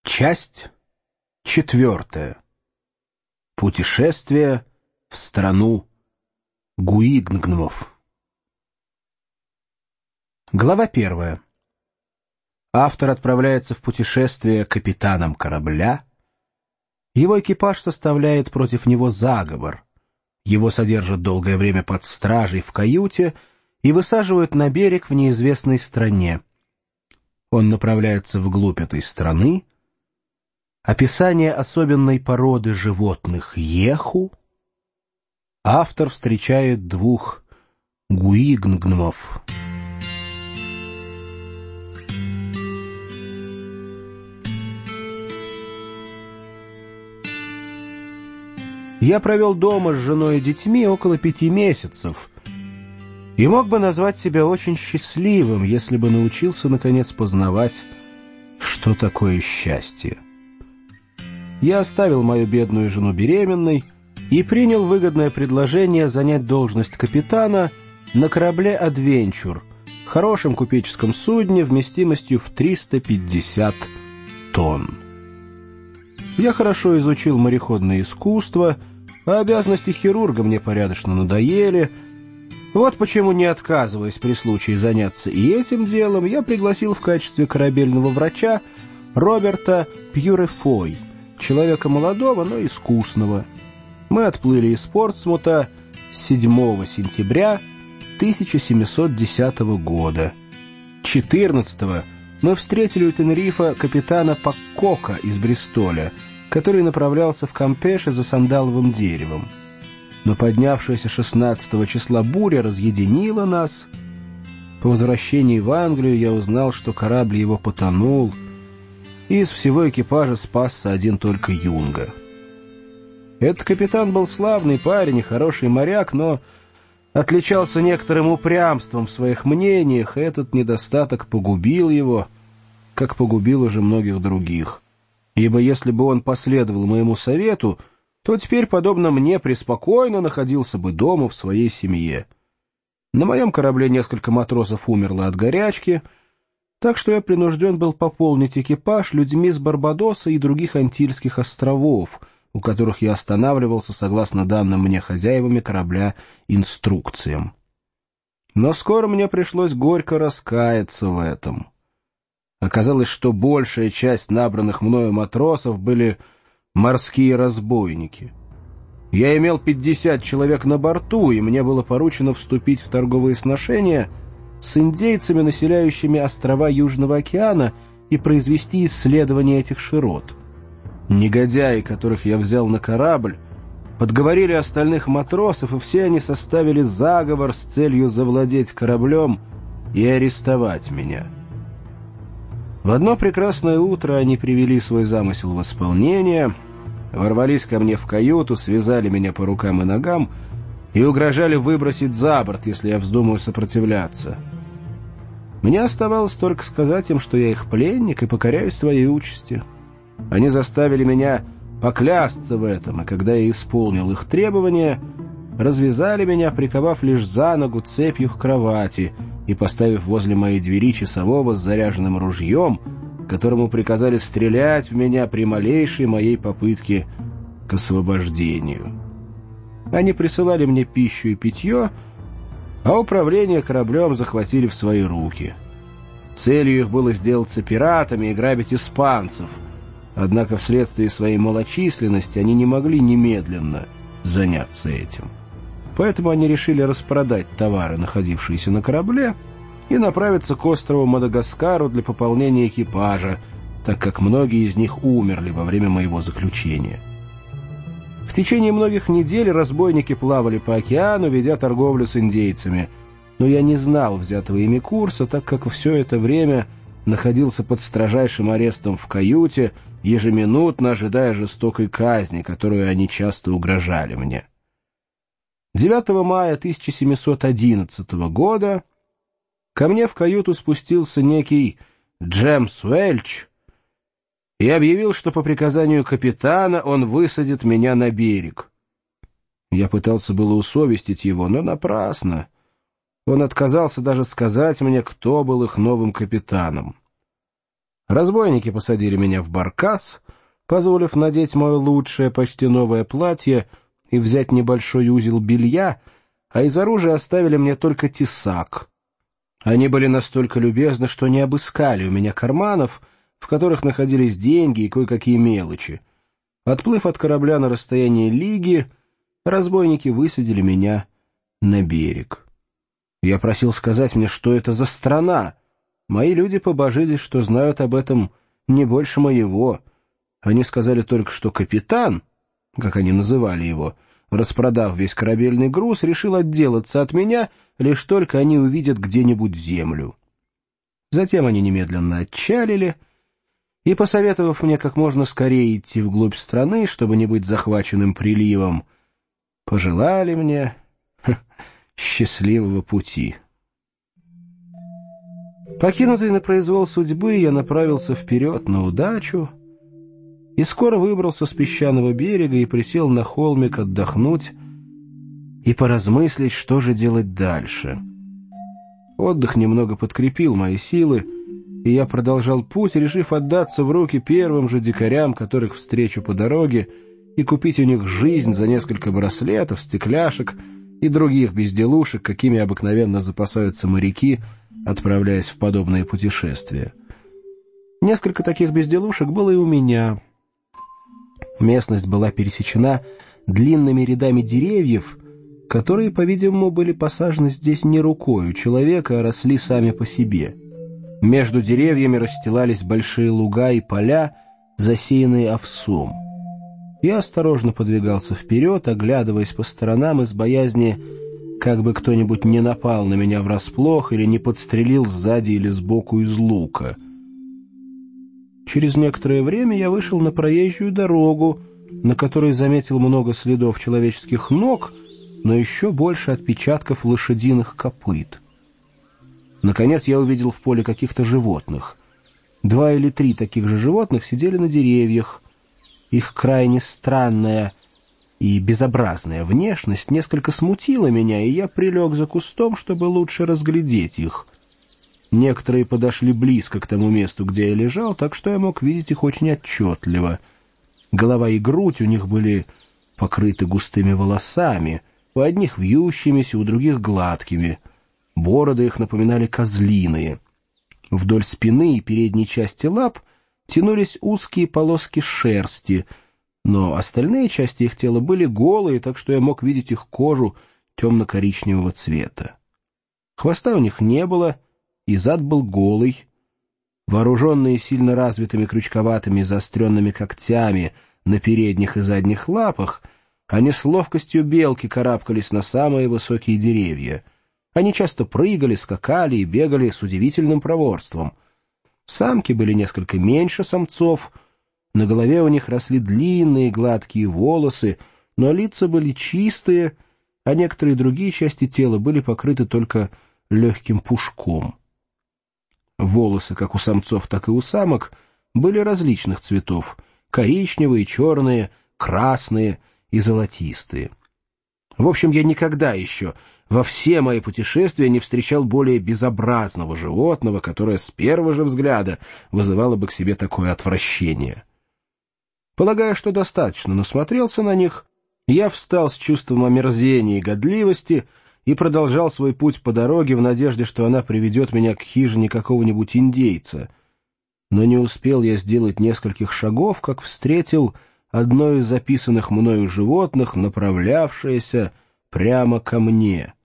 Часть 4. Путешествие в страну Гуигнгнмов. Глава 1. Автор отправляется в путешествие капитаном корабля. Его экипаж составляет против него заговор. Его содержат долгое время под стражей в каюте и высаживают на берег в неизвестной стране. Он направляется вглубь этой страны. Описание особенной породы животных еху. Автор встречает двух гуигнгнмов. Я провел дома с женой и детьми около 5 месяцев и мог бы назвать себя очень счастливым, если бы научился, наконец, познавать, что такое счастье. Я оставил мою бедную жену беременной и принял выгодное предложение занять должность капитана на корабле «Адвенчур», хорошем купеческом судне вместимостью в 350 тонн. Я хорошо изучил мореходное искусство, а обязанности хирурга мне порядочно надоели. Вот почему, не отказываясь при случае заняться и этим делом, я пригласил в качестве корабельного врача Роберта Пьюрефой, человека молодого, но искусного. Мы отплыли из Портсмута 7 сентября 1710 года. 14-го мы встретили у Тенерифа капитана Паккока из Бристоля, который направлялся в Кампеше за сандаловым деревом. Но поднявшаяся 16 числа буря разъединила нас. По возвращении в Англию я узнал, что корабль его потонул, и из всего экипажа спасся один только Юнга. Этот капитан был славный парень и хороший моряк, но отличался некоторым упрямством в своих мнениях, и этот недостаток погубил его, как погубил уже многих других. Ибо если бы он последовал моему совету, то теперь, подобно мне, преспокойно находился бы дома в своей семье. На моем корабле несколько матросов умерло от горячки, так что я принужден был пополнить экипаж людьми с Барбадоса и других Антильских островов, у которых я останавливался согласно данным мне хозяевами корабля инструкциям. Но скоро мне пришлось горько раскаяться в этом. Оказалось, что большая часть набранных мною матросов были морские разбойники. Я имел 50 человек на борту, и мне было поручено вступить в торговые сношения с индейцами, населяющими острова Южного океана, и произвести исследование этих широт. Негодяи, которых я взял на корабль, подговорили остальных матросов, и все они составили заговор с целью завладеть кораблем и арестовать меня. В одно прекрасное утро они привели свой замысел в исполнение, ворвались ко мне в каюту, связали меня по рукам и ногам и угрожали выбросить за борт, если я вздумаю сопротивляться. Мне оставалось только сказать им, что я их пленник и покоряюсь своей участи. Они заставили меня поклясться в этом, и когда я исполнил их требования, развязали меня, приковав лишь за ногу цепью к кровати и поставив возле моей двери часового с заряженным ружьем, которому приказали стрелять в меня при малейшей моей попытке к освобождению. Они присылали мне пищу и питье, а управление кораблем захватили в свои руки. Целью их было сделаться пиратами и грабить испанцев, однако вследствие своей малочисленности они не могли немедленно заняться этим. Поэтому они решили распродать товары, находившиеся на корабле, и направиться к острову Мадагаскару для пополнения экипажа, так как многие из них умерли во время моего заключения. В течение многих недель разбойники плавали по океану, ведя торговлю с индейцами, но я не знал взятого ими курса, так как все это время находился под строжайшим арестом в каюте, ежеминутно ожидая жестокой казни, которую они часто угрожали мне. 9 мая 1711 года ко мне в каюту спустился некий Джемс Уэльч и объявил, что по приказанию капитана он высадит меня на берег. Я пытался было усовестить его, но напрасно. Он отказался даже сказать мне, кто был их новым капитаном. Разбойники посадили меня в баркас, позволив надеть мое лучшее, почти новое платье и взять небольшой узел белья, а из оружия оставили мне только тесак. Они были настолько любезны, что не обыскали у меня карманов, в которых находились деньги и кое-какие мелочи. Отплыв от корабля на расстояние лиги, разбойники высадили меня на берег. Я просил сказать мне, что это за страна. Мои люди побожились, что знают об этом не больше моего. Они сказали только, что капитан, как они называли его, распродав весь корабельный груз, решил отделаться от меня, лишь только они увидят где-нибудь землю. Затем они немедленно отчалили, и, посоветовав мне как можно скорее идти вглубь страны, чтобы не быть захваченным приливом, пожелали мне счастливого пути. Покинутый на произвол судьбы, я направился вперед на удачу и скоро выбрался с песчаного берега и присел на холмик отдохнуть и поразмыслить, что же делать дальше. Отдых немного подкрепил мои силы, и я продолжал путь, решив отдаться в руки первым же дикарям, которых встречу по дороге, и купить у них жизнь за несколько браслетов, стекляшек и других безделушек, какими обыкновенно запасаются моряки, отправляясь в подобные путешествия. Несколько таких безделушек было и у меня. Местность была пересечена длинными рядами деревьев, которые, по-видимому, были посажены здесь не рукою человека, а росли сами по себе. Между деревьями расстилались большие луга и поля, засеянные овсом. Я осторожно подвигался вперед, оглядываясь по сторонам из боязни, как бы кто-нибудь не напал на меня врасплох или не подстрелил сзади или сбоку из лука. Через некоторое время я вышел на проезжую дорогу, на которой заметил много следов человеческих ног, но еще больше отпечатков лошадиных копыт. Наконец я увидел в поле каких-то животных. 2 или 3 таких же животных сидели на деревьях. Их крайне странная и безобразная внешность несколько смутила меня, и я прилег за кустом, чтобы лучше разглядеть их. Некоторые подошли близко к тому месту, где я лежал, так что я мог видеть их очень отчетливо. Голова и грудь у них были покрыты густыми волосами, у одних вьющимися, у других гладкими. Бороды их напоминали козлиные. Вдоль спины и передней части лап тянулись узкие полоски шерсти, но остальные части их тела были голые, так что я мог видеть их кожу темно-коричневого цвета. Хвоста у них не было, и зад был голый. Вооруженные сильно развитыми крючковатыми и заостренными когтями на передних и задних лапах, они с ловкостью белки карабкались на самые высокие деревья. Они часто прыгали, скакали и бегали с удивительным проворством. Самки были несколько меньше самцов, на голове у них росли длинные гладкие волосы, но лица были чистые, а некоторые другие части тела были покрыты только легким пушком. Волосы, как у самцов, так и у самок, были различных цветов — коричневые, черные, красные и золотистые. В общем, я никогда еще во все мои путешествия не встречал более безобразного животного, которое с первого же взгляда вызывало бы к себе такое отвращение. Полагая, что достаточно насмотрелся на них, я встал с чувством омерзения и годливости и продолжал свой путь по дороге в надежде, что она приведет меня к хижине какого-нибудь индейца. Но не успел я сделать нескольких шагов, как встретил одно из записанных мною животных, направлявшееся прямо ко мне.